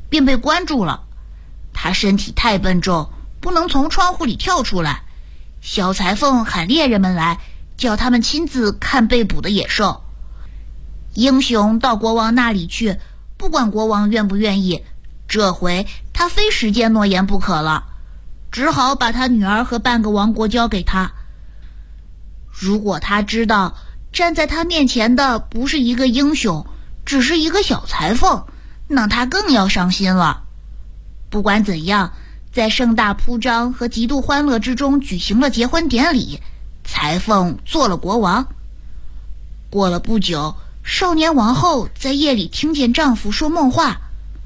便被关住了。他身体太笨重，不能从窗户里跳出来。小裁缝喊猎人们来，叫他们亲自看被捕的野兽。英雄到国王那里去，不管国王愿不愿意，这回他非实践诺言不可了，只好把他女儿和半个王国交给他。如果他知道站在他面前的不是一个英雄，只是一个小裁缝，那他更要伤心了。不管怎样，在盛大铺张和极度欢乐之中举行了结婚典礼，裁缝做了国王。过了不久，少年王后在夜里听见丈夫说梦话：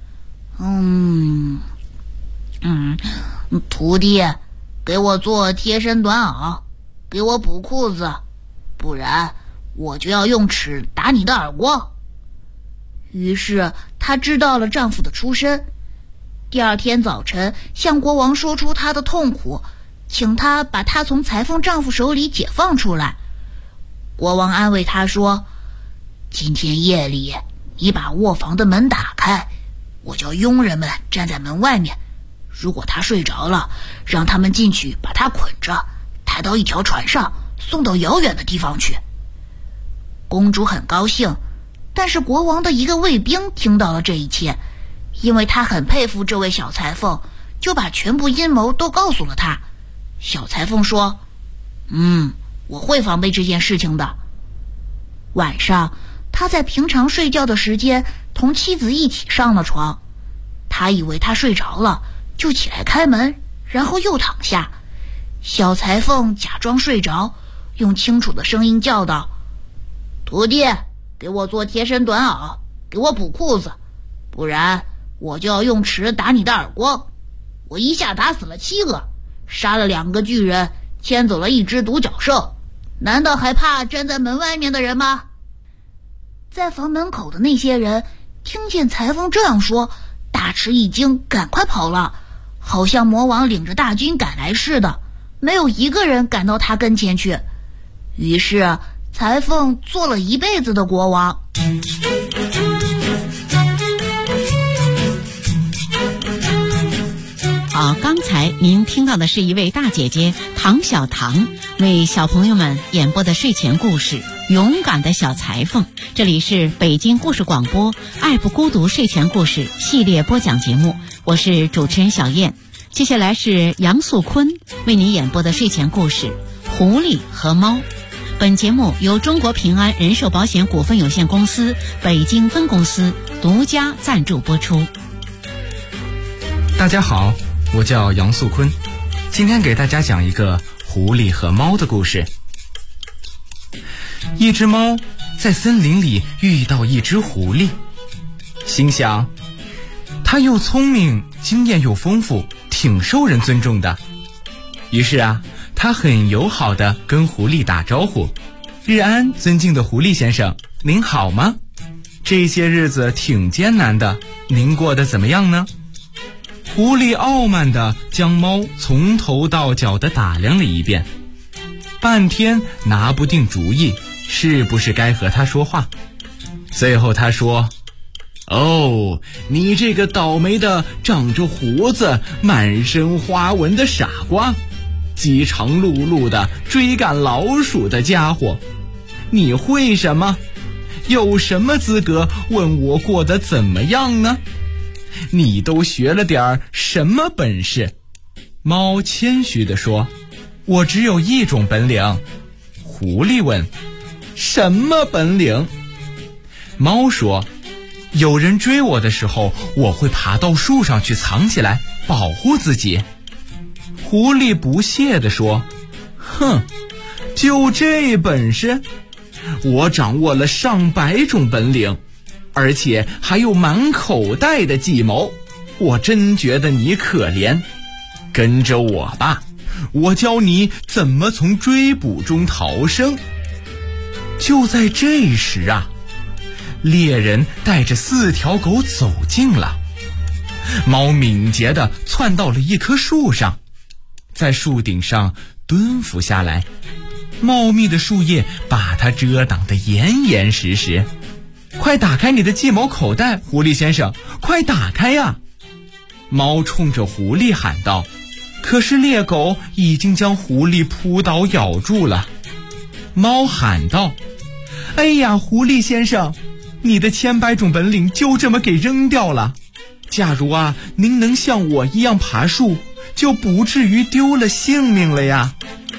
徒弟，给我做贴身短袄，给我补裤子，不然我就要用尺打你的耳光。于是她知道了丈夫的出身，第二天早晨向国王说出她的痛苦，请他把她从裁缝丈夫手里解放出来。国王安慰她说：今天夜里你把卧房的门打开，我叫佣人们站在门外面，如果他睡着了，让他们进去把他捆着，抬到一条船上，送到遥远的地方去。公主很高兴，但是国王的一个卫兵听到了这一切，因为他很佩服这位小裁缝，就把全部阴谋都告诉了他。小裁缝说：我会防备这件事情的。晚上他在平常睡觉的时间同妻子一起上了床，他以为他睡着了，就起来开门，然后又躺下。小裁缝假装睡着，用清楚的声音叫道：徒弟，给我做贴身短袄，给我补裤子，不然我就要用尺打你的耳光。我一下打死了7个，杀了2个巨人，牵走了1只独角兽，难道还怕站在门外面的人吗？在房门口的那些人听见裁缝这样说，大吃一惊，赶快跑了，好像魔王领着大军赶来似的，没有一个人赶到他跟前去。于是裁缝做了一辈子的国王。 好，刚才您听到的是一位大姐姐唐小棠为小朋友们演播的睡前故事《勇敢的小裁缝》。这里是北京故事广播爱不孤独睡前故事系列播讲节目，我是主持人小燕。接下来是杨素坤为您演播的睡前故事《狐狸和猫》。本节目由中国平安人寿保险股份有限公司北京分公司独家赞助播出。 大家好，我叫杨素坤，今天给大家讲一个狐狸和猫的故事。一只猫在森林里遇到一只狐狸，心想它又聪明，经验又丰富，挺受人尊重的。于是它很友好地跟狐狸打招呼：日安，尊敬的狐狸先生，您好吗？这些日子挺艰难的，您过得怎么样呢？狐狸傲慢地将猫从头到脚地打量了一遍，半天拿不定主意，是不是该和他说话。最后他说：哦，你这个倒霉的长着胡子满身花纹的傻瓜，饥肠辘辘的追赶老鼠的家伙，你会什么？有什么资格问我过得怎么样呢？你都学了点什么本事？猫谦虚地说：我只有一种本领。狐狸问：什么本领？猫说：有人追我的时候，我会爬到树上去藏起来，保护自己。狐狸不屑地说：哼，就这本事？我掌握了上百种本领，而且还有满口袋的计谋，我真觉得你可怜。跟着我吧，我教你怎么从追捕中逃生。就在这时猎人带着4条狗走近了。猫敏捷地窜到了一棵树上，在树顶上蹲伏下来，茂密的树叶把它遮挡得严严实实。快打开你的计谋口袋，狐狸先生，快打开呀！ 猫冲着狐狸喊道，可是猎狗已经将狐狸扑倒咬住了。猫喊道，哎呀，狐狸先生，你的千百种本领就这么给扔掉了。假如您能像我一样爬树，就不至于丢了性命了呀。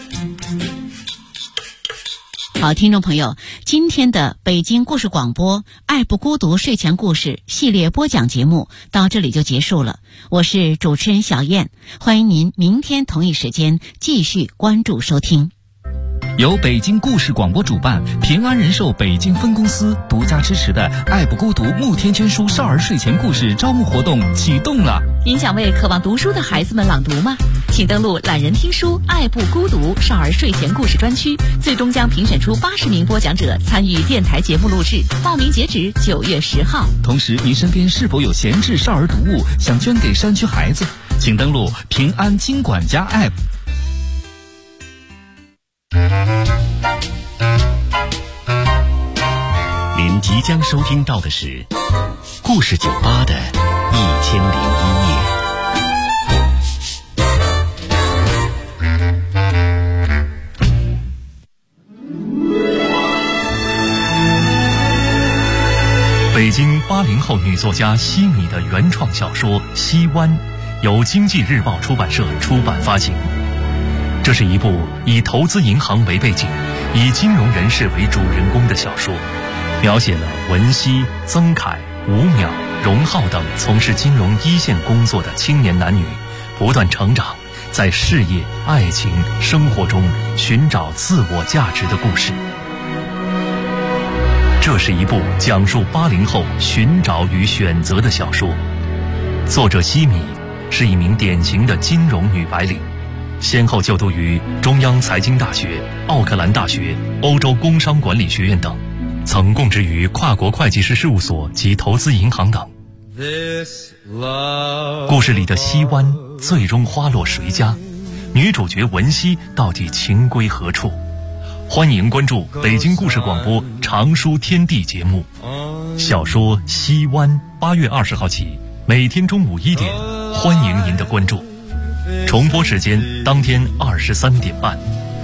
好，听众朋友，今天的北京故事广播爱不孤独睡前故事系列播讲节目到这里就结束了。我是主持人小燕，欢迎您明天同一时间继续关注收听。 由北京故事广播主办，平安人寿北京分公司独家支持的爱不孤独慕天娟书少儿睡前故事招募活动启动了。 您想为渴望读书的孩子们朗读吗？请登录懒人听书爱不孤独少儿睡前故事专区，最终将评选出80名播讲者参与电台节目录制，报名截止9月10号。 同时，您身边是否有闲置少儿读物想捐给山区孩子？请登录平安金管家 App。 您即将收听到的是故事酒吧的1001夜。 北京80后女作家西米的原创小说《西湾》，由经济日报出版社出版发行。这是一部以投资银行为背景，以金融人士为主人公的小说，描写了文熙、曾凯、吴淼、荣浩等从事金融一线工作的青年男女不断成长，在事业、爱情、生活中寻找自我价值的故事。这是一部讲述80后寻找与选择的小说。作者西米是一名典型的金融女白领，先后就读于中央财经大学、奥克兰大学、欧洲工商管理学院等，曾供职于跨国会计师事务所及投资银行等。故事里的西湾最终花落谁家？女主角文熙到底情归何处？欢迎关注北京故事广播长书天地节目。小说《西湾》8月20号起，每天中午1点，欢迎您的关注。重播时间当天23点半。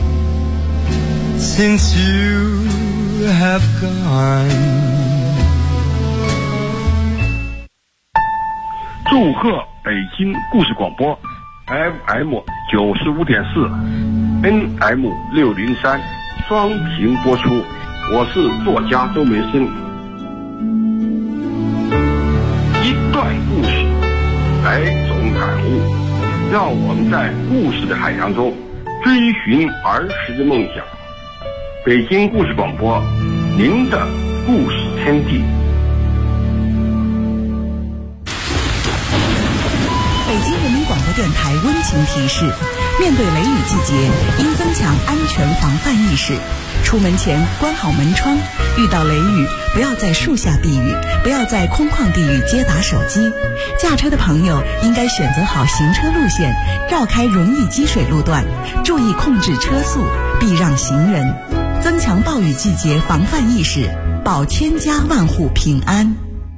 Since you have gone， 祝贺北京故事广播 FM 95.4 NM 603双屏播出，我是作家周梅生。一段故事，百种感悟，让我们在故事的海洋中追寻儿时的梦想。北京故事广播，您的故事天地。 北京人民广播电台温情提示：面对雷雨季节，应增强安全防范意识。出门前关好门窗，遇到雷雨不要在树下避雨，不要在空旷地域接打手机。驾车的朋友应该选择好行车路线，绕开容易积水路段，注意控制车速，避让行人，增强暴雨季节防范意识，保千家万户平安。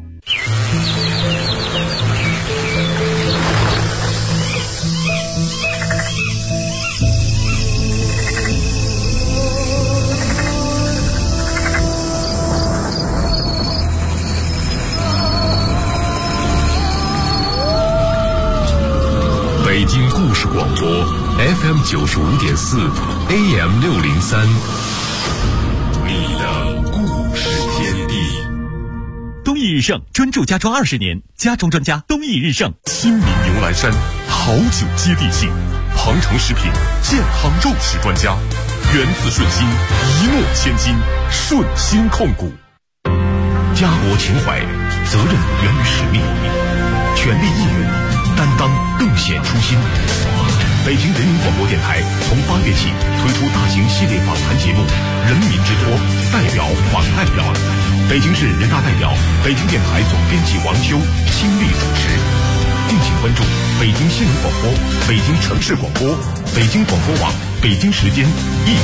北京故事广播 FM 95.4 AM 603，你的故事天地。 东益日盛专注家装20年，家装专家东益日盛。 新米牛栏山，好酒接地气。庞城食品健康肉食专家，源自顺心，一诺千金，顺心控股。家国情怀，责任源于使命，全力义勇，担当更显初心。北京人民广播电台从8月起推出大型系列访谈节目《人民之托》，代表访代表。北京市人大代表、北京电台总编辑王修亲力主持。敬请关注北京新闻广播、北京城市广播、北京广播网、北京时间1